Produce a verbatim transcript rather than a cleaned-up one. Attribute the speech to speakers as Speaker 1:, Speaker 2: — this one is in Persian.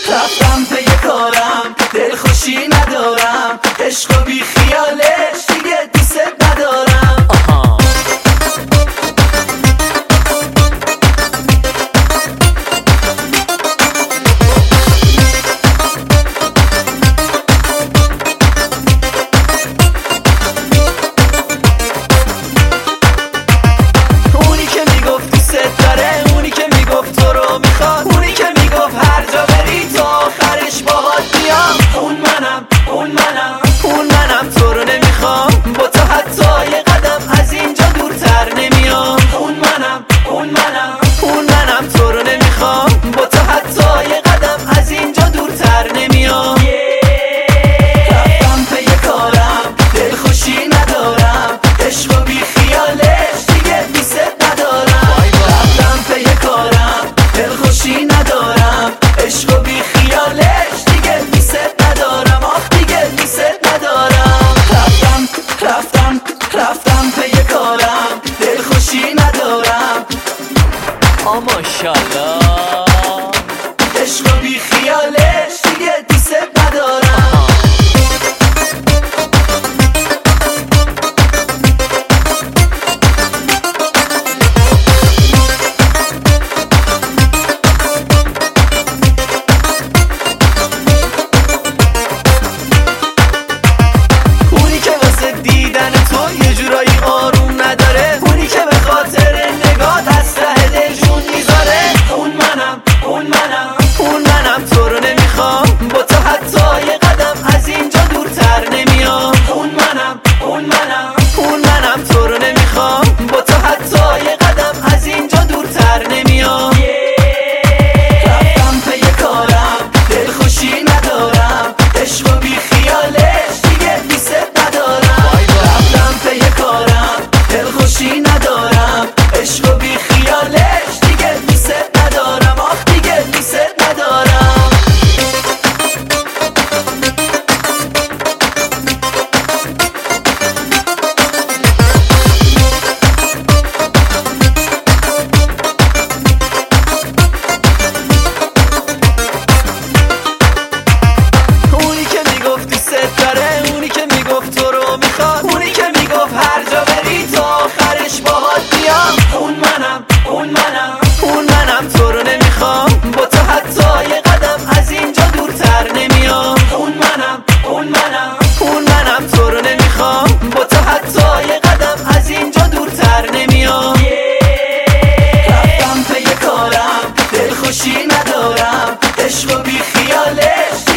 Speaker 1: رفتم پی کارم، دلخوشی ندارم، عشق و بی خیالش دیگه دوست ندارم. آها. اونی که میگفت دوست داره، اونی که میگفت تو رو میخواد، اونی که میگفت هر جا بری تا آخرش باهات میام، اون منم، اون منم، اون منم. تو رو نمیخوام، با تو حتی یه قدم از اینجا دورتر نمیام. اون منم، اون منم، اون منم. تو رو نمیخوام، با تو حتی یه قدم از اینجا دورتر نمیام. رفتم پی کارم، دلخوشی ندارم، عشق و بی خیالش دیگه دوست ندارم. رفتم پی کارم، دلخوشی ندارم، عشق و بی خیالش دیگه دوست ندارم. آخ دیگه دوست ندارم. رفتم رفتم رفتم پی کارم، دلخوشی ندارم. آ ماشاءالله. عشق و بی خیالش دیگه دوست ندارم. اونی که واسه دیدن تو یه جورایی آروم نداره، اونی که به خاطر نگات از ته دل جون میذاره، اون منم، اون منم، اون منم. تو رو نمیخوام، با تو حتی یه قدم از اینجا دورتر نمیام. اون منم، اون منم، اون منم. تو رو نمیخوام، با تو حتی یه قدم از اینجا دورتر نمیام. رفتم پی کارم، دلخوشی ندارم، عشق و بی خیالش دیگه دوست ندارم. رفتم پی کارم، دلخوشی ندارم، عشق و بی خیالش دیگه دوست ندارم. آخ دیگه دوست ندارم. اونی که میگفت دوست داره، اونی که میگفت تو رو میخواد، اونی که میگفت هر جا بری تا آخرش باهات بیام، اون منم، اون منم، اون منم. تو رو نمیخوام، با تو حتی یه قدم از اینجا دورتر نمیام. اون منم، اون منم، اون منم. تو رو نمیخوام، با تو حتی یه قدم از اینجا دورتر نمیام. رفتم پی کارم، دلخوشی ندارم، عشق و بی خیالش